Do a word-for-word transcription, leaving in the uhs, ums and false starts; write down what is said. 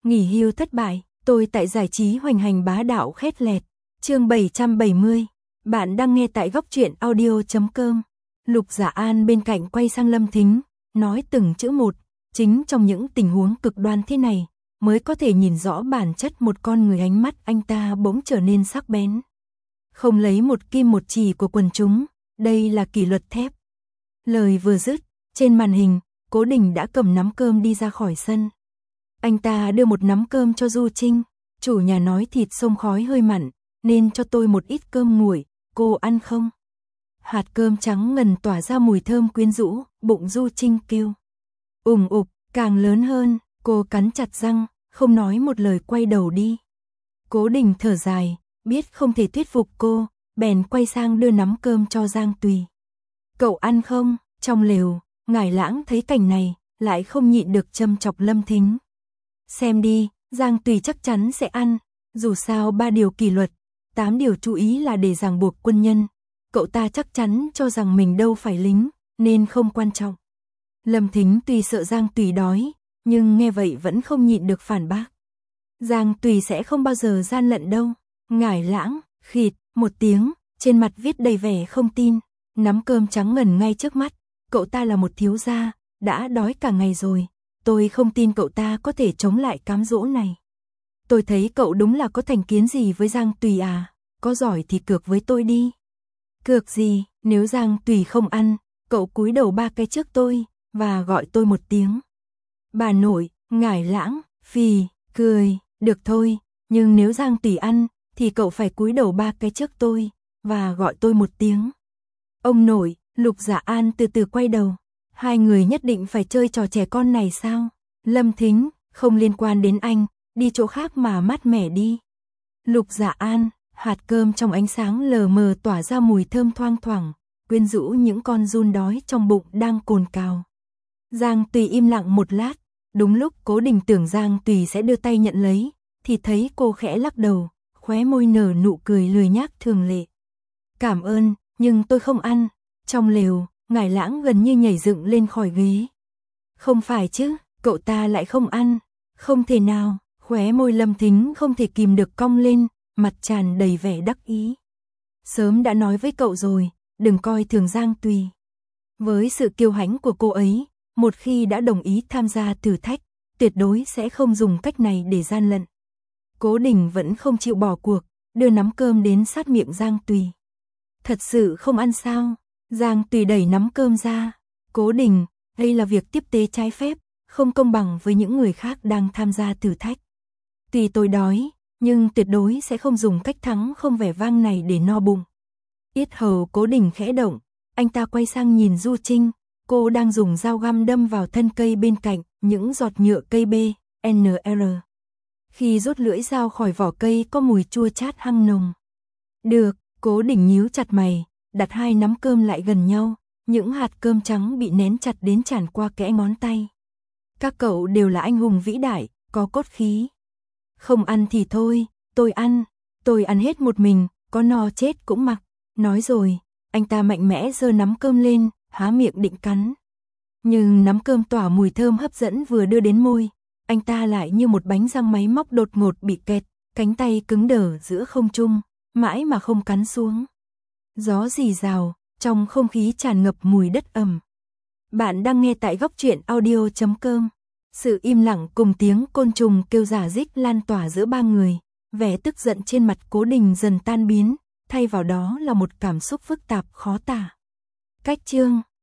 Nghỉ hưu thất bại, tôi tại giải trí hoành hành bá đạo khét lẹt. Chương bảy trăm bảy mươi. Bạn đang nghe tại góc truyện audio chấm com. Lục Giả An bên cạnh quay sang Lâm Thính, nói từng chữ một, chính trong những tình huống cực đoan thế này, mới có thể nhìn rõ bản chất một con người. Ánh mắt anh ta bỗng trở nên sắc bén. Không lấy một kim một chỉ của quần chúng, đây là kỷ luật thép. Lời vừa dứt, trên màn hình, Cố Đình đã cầm nắm cơm đi ra khỏi sân. Anh ta đưa một nắm cơm cho Du Trinh, chủ nhà nói thịt xông khói hơi mặn, nên cho tôi một ít cơm nguội, cô ăn không? Hạt cơm trắng ngần tỏa ra mùi thơm quyến rũ, bụng Du Trinh kêu ủng ục, càng lớn hơn, cô cắn chặt răng, không nói một lời quay đầu đi. Cố Đình thở dài, biết không thể thuyết phục cô, bèn quay sang đưa nắm cơm cho Giang Tùy. Cậu ăn không? Trong lều, Ngải Lãng thấy cảnh này, lại không nhịn được châm chọc Lâm Thính. Xem đi, Giang Tùy chắc chắn sẽ ăn, dù sao ba điều kỷ luật, tám điều chú ý là để ràng buộc quân nhân. Cậu ta chắc chắn cho rằng mình đâu phải lính, nên không quan trọng. Lâm Thính tuy sợ Giang Tùy đói, nhưng nghe vậy vẫn không nhịn được phản bác. Giang Tùy sẽ không bao giờ gian lận đâu. Ngải Lãng, khịt, một tiếng, trên mặt viết đầy vẻ không tin, nắm cơm trắng ngần ngay trước mắt. Cậu ta là một thiếu gia, đã đói cả ngày rồi, tôi không tin cậu ta có thể chống lại cám dỗ này. Tôi thấy cậu đúng là có thành kiến gì với Giang Tùy à, có giỏi thì cược với tôi đi. Cược gì, nếu Giang Tùy không ăn, cậu cúi đầu ba cái trước tôi, và gọi tôi một tiếng. Bà nội, Ngải Lãng, phì, cười, được thôi, nhưng nếu Giang Tùy ăn, thì cậu phải cúi đầu ba cái trước tôi, và gọi tôi một tiếng. Ông nội, Lục Giả An từ từ quay đầu. Hai người nhất định phải chơi trò trẻ con này sao? Lâm Thính, không liên quan đến anh, đi chỗ khác mà mát mẻ đi. Lục Giả An, hạt cơm trong ánh sáng lờ mờ tỏa ra mùi thơm thoang thoảng, quyến rũ những con giun đói trong bụng đang cồn cào. Giang Tùy im lặng một lát, đúng lúc Cố Đình tưởng Giang Tùy sẽ đưa tay nhận lấy, thì thấy cô khẽ lắc đầu, khóe môi nở nụ cười lười nhác thường lệ. Cảm ơn, nhưng tôi không ăn. Trong lều, Ngải Lãng gần như nhảy dựng lên khỏi ghế. Không phải chứ, cậu ta lại không ăn. Không thể nào, khóe môi Lâm Thính không thể kìm được cong lên, mặt tràn đầy vẻ đắc ý. Sớm đã nói với cậu rồi, đừng coi thường Giang Tùy. Với sự kiêu hãnh của cô ấy, một khi đã đồng ý tham gia thử thách, tuyệt đối sẽ không dùng cách này để gian lận. Cố Đình vẫn không chịu bỏ cuộc, đưa nắm cơm đến sát miệng Giang Tùy. Thật sự không ăn sao? Giang Tùy đẩy nắm cơm ra. Cố Đình, đây là việc tiếp tế trái phép, không công bằng với những người khác đang tham gia thử thách. Tuy tôi đói, nhưng tuyệt đối sẽ không dùng cách thắng không vẻ vang này để no bụng. Yết hầu Cố Đình khẽ động, anh ta quay sang nhìn Du Trinh, cô đang dùng dao găm đâm vào thân cây bên cạnh, những giọt nhựa cây B, N R. Khi rút lưỡi dao khỏi vỏ cây có mùi chua chát hăng nồng. Được, Cố Đình nhíu chặt mày, đặt hai nắm cơm lại gần nhau, những hạt cơm trắng bị nén chặt đến tràn qua kẽ ngón tay. Các cậu đều là anh hùng vĩ đại, có cốt khí. Không ăn thì thôi, tôi ăn, tôi ăn hết một mình, có no chết cũng mặc. Nói rồi, anh ta mạnh mẽ giơ nắm cơm lên, há miệng định cắn. Nhưng nắm cơm tỏa mùi thơm hấp dẫn vừa đưa đến môi, anh ta lại như một bánh răng máy móc đột ngột bị kẹt, cánh tay cứng đờ giữa không trung, mãi mà không cắn xuống. Gió rì rào, trong không khí tràn ngập mùi đất ẩm. Bạn đang nghe tại góc truyện audio chấm com. Sự im lặng cùng tiếng côn trùng kêu rả rích lan tỏa giữa ba người, vẻ tức giận trên mặt Cố Đình dần tan biến, thay vào đó là một cảm xúc phức tạp khó tả. Cách chương